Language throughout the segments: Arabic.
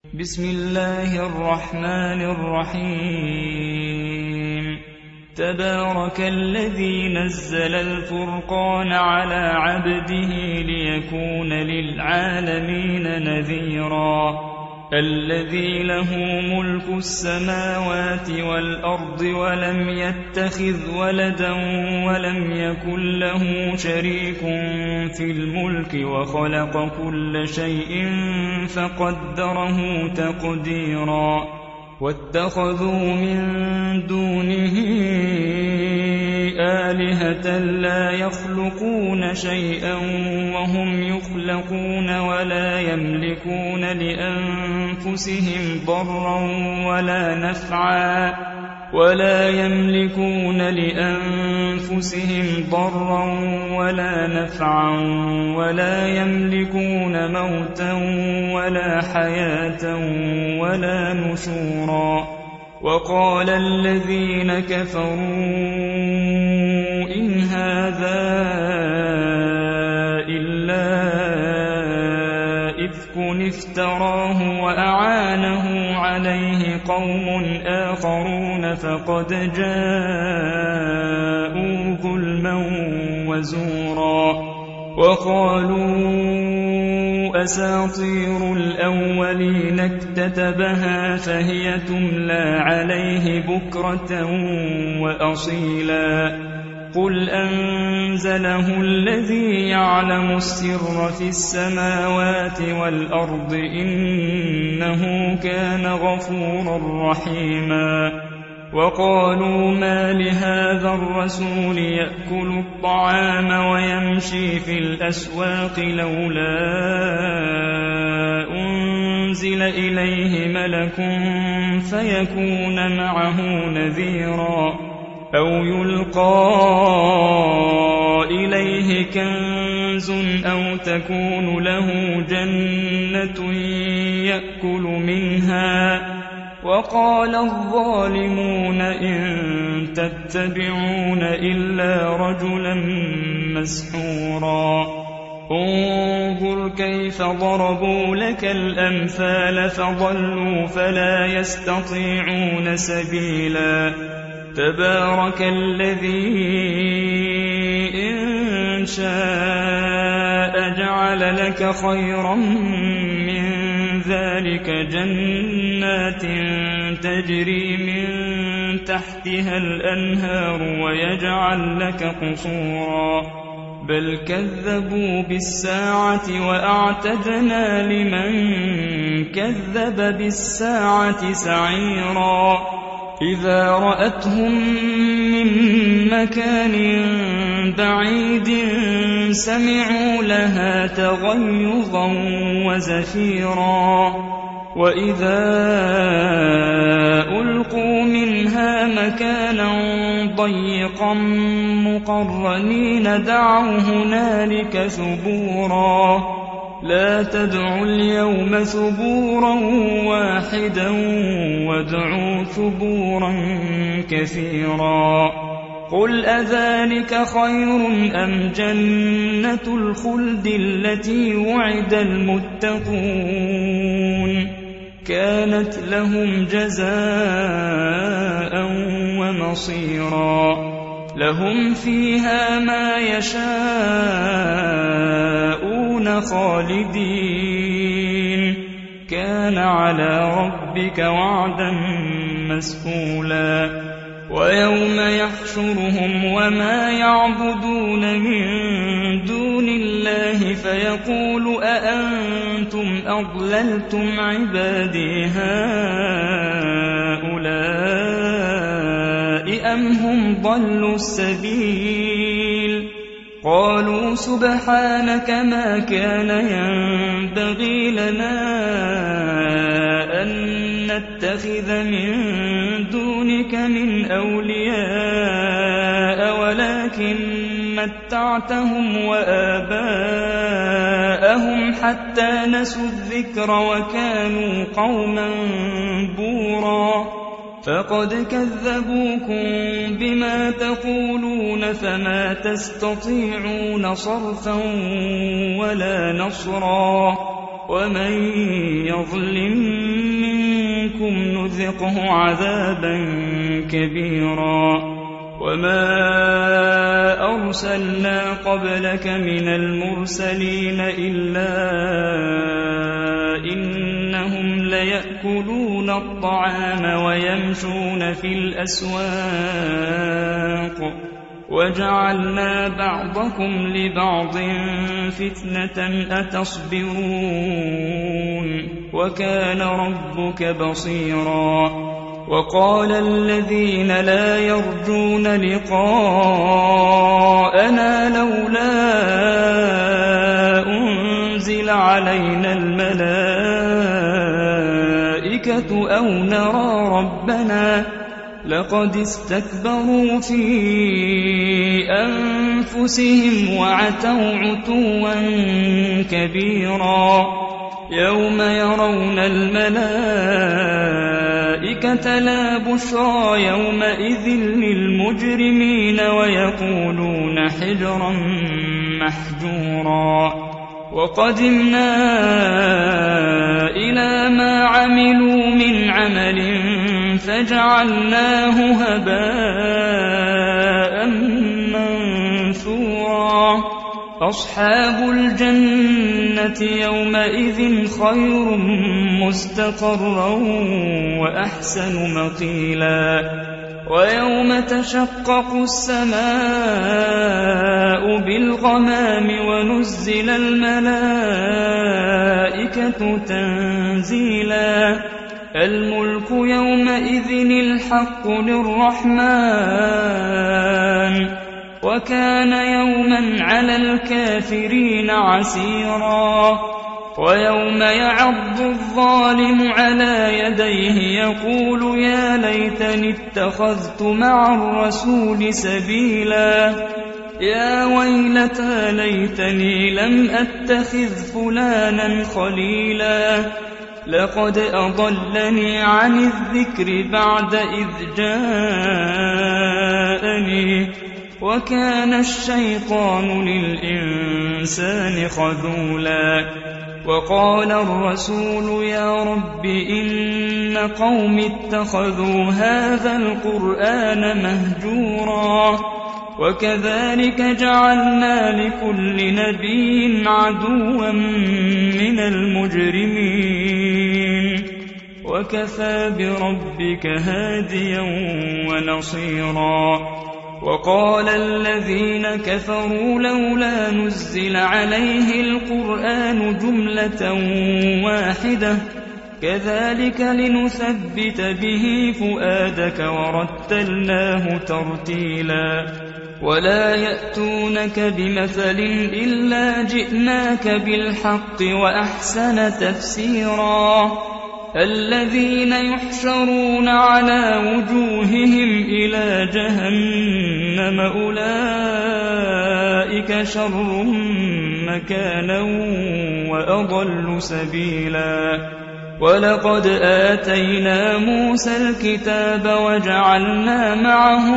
بسم الله الرحمن الرحيم تبارك الذي نزل الفرقان على عبده ليكون للعالمين نذيرا الذي له ملك السماوات والأرض ولم يتخذ ولدا ولم يكن له شريك في الملك وخلق كل شيء فقدره تقديرا واتخذوا من دونه آلهة لا يخلقون شيئا وهم يخلقون ولا يملكون لأنفسهم ضرا ولا نفعا ولا يملكون موتا ولا حياة ولا نشورا وقال الذين كفروا إن هذا إلا إفك افتراه وأعانه عليه قوم آخرون فقد جاءوا ظلما وزورا وقالوا أساطير الأولين اكتتبها فهي تملى عليه بكرة وأصيلا قل أنزله الذي يعلم السر في السماوات والأرض إنه كان غفورا رحيما وقالوا ما لهذا الرسول يأكل الطعام ويمشي في الأسواق لولا أنزل إليه ملك فيكون معه نذيرا أو يلقى إليه كنز أو تكون له جنة يأكل منها وقال الظالمون إن تتبعون إلا رجلا مسحورا انظر كيف ضربوا لك الأمثال فضلوا فلا يستطيعون سبيلا تبارك الذي إن شاء جعل لك خيرا من ذلك جنات تجري من تحتها الأنهار ويجعل لك قصورا بل كذبوا بالساعة وأعتدنا لمن كذب بالساعة سعيرا إذا رأتهم من مكان بعيد سمعوا لها تغيظا وزفيرا وإذا ألقوا منها مكانا ضيقا مقرنين دعوا هنالك ثبورا لا تدعوا اليوم ثبورا واحدا وادعوا ثبورا كثيرا قل أذلك خير أم جنة الخلد التي وعد المتقون كانت لهم جزاء ومصيرا لهم فيها ما يشاءون خالدين كان على ربك وعدا مسئولا ويوم يحشرهم وما يعبدون من دون الله فيقول أأنتم أضللتم عبادي هؤلاء أم هم ضلوا السبيل قالوا سبحانك ما كان ينبغي لنا أن نتخذ من دونك من أولياء ولكن متعتهم وآباءهم حتى نسوا الذكر وكانوا قوما بورا فقد كذبوكم بما تقولون فما تستطيعون صرفا ولا نصرا ومن يظلم منكم نذقه عذابا كبيرا. وما أرسلنا قبلك من المرسلين إلا إنهم ليأكلون الطعام ويمشون في الأسواق وجعلنا بعضكم لبعض فتنة أتصبرون وكان ربك بصيرا. وقال الذين لا يرجون لقاءنا لولا أنزل علينا الملائكة أو نرى ربنا لقد استكبروا في أنفسهم وعتوا عتوا كبيرا. يوم يرون الملائكة لا بشرى يومئذ للمجرمين ويقولون حجرا محجورا. وقدمنا إلى ما عملوا من عمل فجعلناه هباء منثورا. أصحاب الجنة يومئذ خير مستقرا وأحسن مقيلا. ويوم تشقق السماء بالغمام ونزل الملائكة تنزيلا. الملك يومئذ الحق للرحمن وكان يوما على الكافرين عسيرا. ويوم يعض الظالم على يديه يقول يا ليتني اتخذت مع الرسول سبيلا. يا ويلتى ليتني لم أتخذ فلانا خليلا لقد أضلني عن الذكر بعد إذ جاءني وكان الشيطان للإنسان خذولا. وقال الرسول يا رب إن قوم اتخذوا هذا القرآن مهجورا. وكذلك جعلنا لكل نبي عدوا من المجرمين وكفى بربك هاديا ونصيرا. وقال الذين كفروا لولا نزل عليه القرآن جملة واحدة كذلك لنثبت به فؤادك ورتلناه ترتيلا. ولا يأتونك بمثل إلا جئناك بالحق وأحسن تفسيرا. الذين يحشرون على وجوههم إلى جهنم أولئك شر مكانا وأضل سبيلا. ولقد آتينا موسى الكتاب وجعلنا معه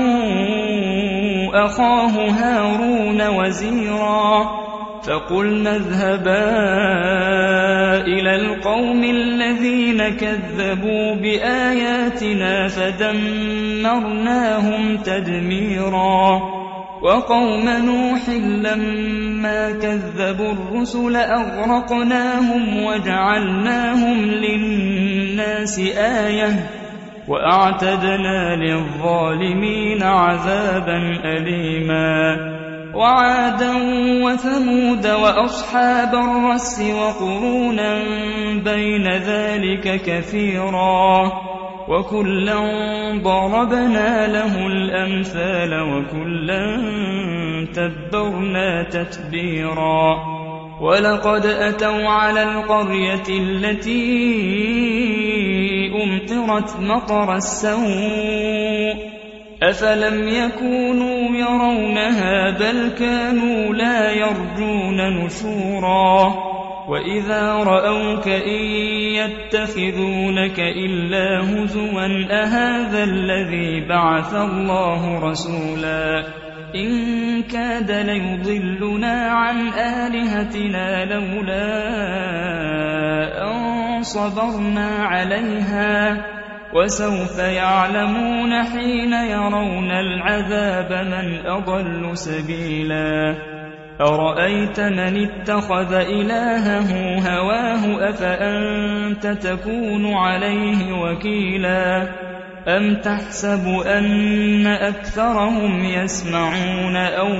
أخاه هارون وزيرا. فقلنا اذهبا إلى القوم الذين كذبوا بآياتنا فدمرناهم تدميرا. وقوم نوح لما كذبوا الرسل أغرقناهم وجعلناهم للناس آية وأعتدنا للظالمين عذابا أليما. وعادا وثمود وأصحاب الرس وقرونا بين ذلك كثيرا وكلا ضربنا له الأمثال وكلا تبرنا تتبيرا. ولقد أتوا على القرية التي أمطرت مطر السوء أفلم يكونوا يرونها بل كانوا لا يرجون نشورا. وإذا رأوك إن يتخذونك إلا هزوا أهذا الذي بعث الله رسولا إن كاد ليضلنا عن آلهتنا لولا أن صبرنا عليها وسوف يعلمون حين يرون العذاب من أضل سبيلا أرأيت من اتخذ إلهه هواه أفأنت تكون عليه وكيلا أم تحسب أن أكثرهم يسمعون أو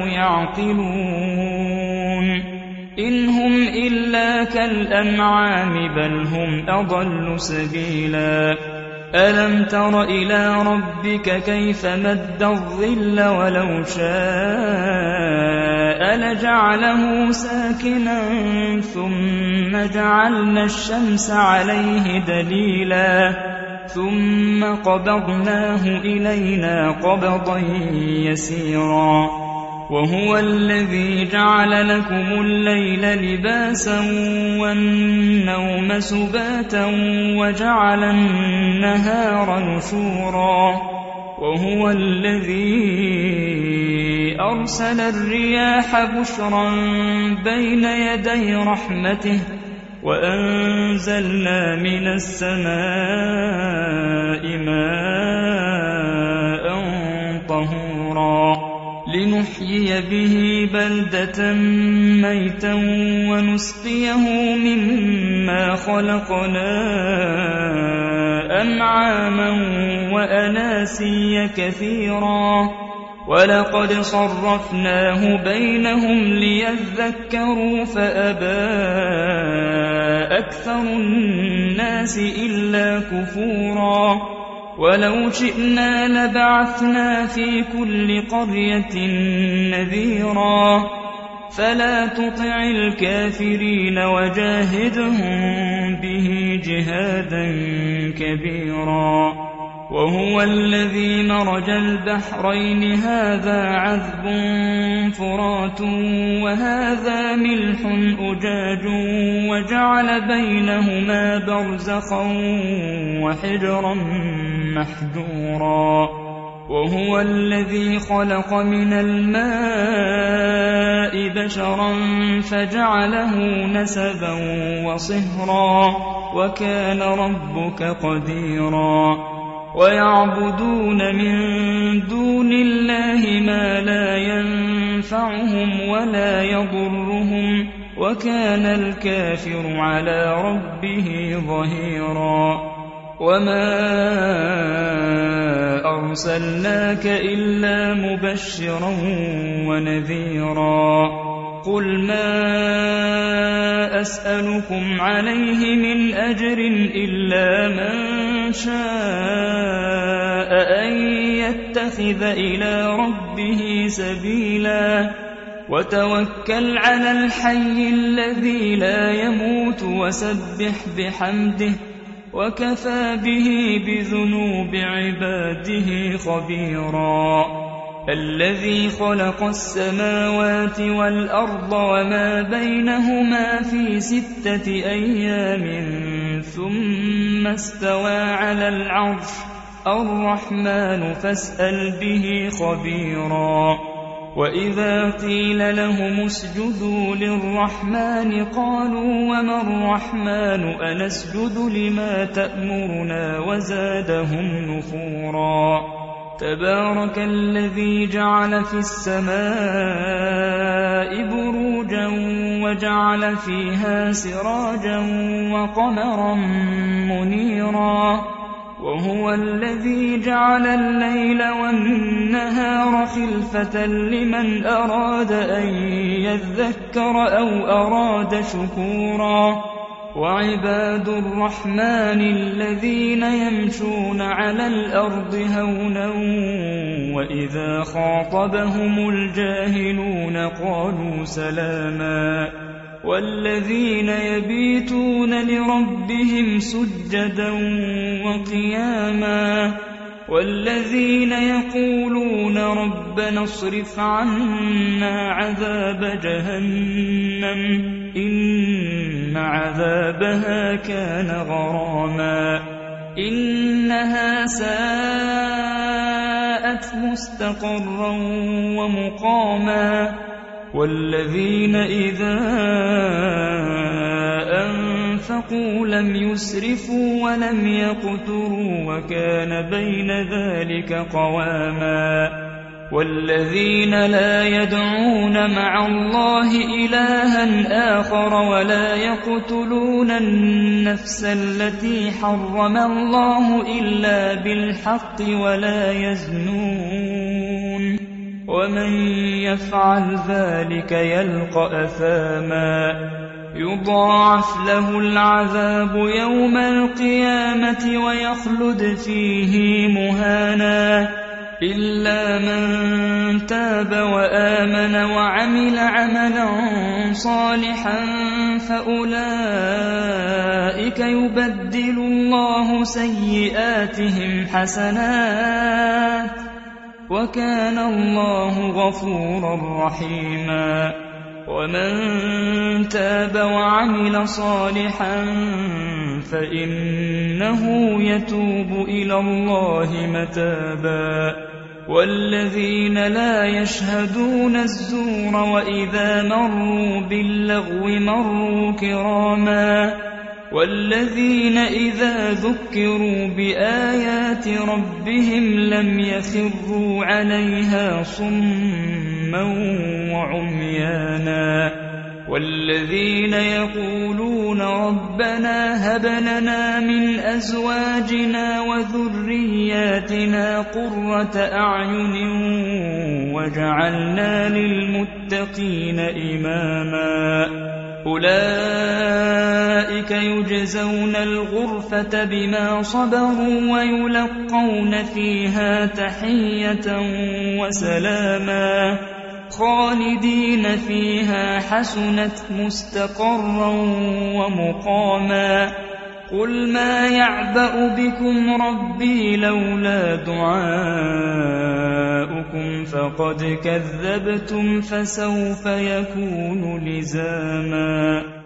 يعقلون إن هم إلا كالأنعام بل هم أضل سبيلا ألم تر إلى ربك كيف مد الظل ولو شاء لجعله ساكنا ثم جعلنا الشمس عليه دليلا ثم قبضناه إلينا قبضا يسيرا وهو الذي جعل لكم الليل لباسا والنوم سباتا وجعل النهار نشورا وهو الذي أرسل الرياح بشرا بين يدي رحمته وأنزلنا من السماء ماء طهورا لنحيي به بلدة ميتا ونسقيه مما خلقنا أنعاما وأناسيا كثيرا ولقد صرفناه بينهم ليذكروا فأبى أكثر الناس إلا كفورا ولو شئنا لبعثنا في كل قرية نذيرا فلا تطع الكافرين وجاهدهم به جهادا كبيرا وهو الذي مرج البحرين هذا عذب فرات وهذا ملح أجاج وجعل بينهما برزخا وحجرا محجورا وهو الذي خلق من الماء بشرا فجعله نسبا وصهرا وكان ربك قديرا ويعبدون من دون الله ما لا ينفعهم ولا يضرهم وكان الكافر على ربه ظهيرا وما أرسلناك إلا مبشرا ونذيرا قل ما أسألكم عليه من أجر إلا من شاء أن يتخذ إلى ربه سبيلا وتوكل على الحي الذي لا يموت وسبح بحمده وكفى به بذنوب عباده خبيرا الذي خلق السماوات والأرض وما بينهما في 6 أيام ثم استوى على العرش الرحمن فاسأل به خبيرا وإذا قيل لهم اسجدوا للرحمن قالوا وما الرحمن أنسجد لما تأمرنا وزادهم نفورا تبارك الذي جعل في السماء بروجا وجعل فيها سراجا وقمرا منيرا وهو الذي جعل الليل والنهار خلفة لمن أراد أن يذكر أو أراد شكورا وعباد الرحمن الذين يمشون على الأرض هونا وإذا خاطبهم الجاهلون قالوا سلاما والذين يبيتون لربهم سجدا وقياما والذين يقولون ربنا اصرف عنا عذاب جهنم إن عذابها كان غراما إنها ساءت مستقرا ومقاما والذين إذا أنفقوا أنفقوا لم يسرفوا ولم يقتروا وكان بين ذلك قواما والذين لا يدعون مع الله إلها آخر ولا يقتلون النفس التي حرم الله إلا بالحق ولا يزنون ومن يفعل ذلك يلقى أثاما يضاعف له العذاب يوم القيامة ويخلد فيه مهانا إلا من تاب وآمن وعمل عملا صالحا فأولئك يبدل الله سيئاتهم حسنات وكان الله غفورا رحيما ومن تاب وعمل صالحا فإنه يتوب إلى الله متابا والذين لا يشهدون الزور وإذا مروا باللغو مروا كراما والذين إذا ذكروا بآيات ربهم لم يخروا عليها صما وعميانا والذين يقولون ربنا هب لنا من أزواجنا وذرياتنا قرة أعين واجعلنا للمتقين إماما أولئك يجزون الغرفة بما صبروا ويلقون فيها تحية وسلاما خالدين فيها حسنت مستقرا ومقاما قل ما يعبأ بكم ربي لولا دعاؤكم فقد كذبتم فسوف يكون لزاما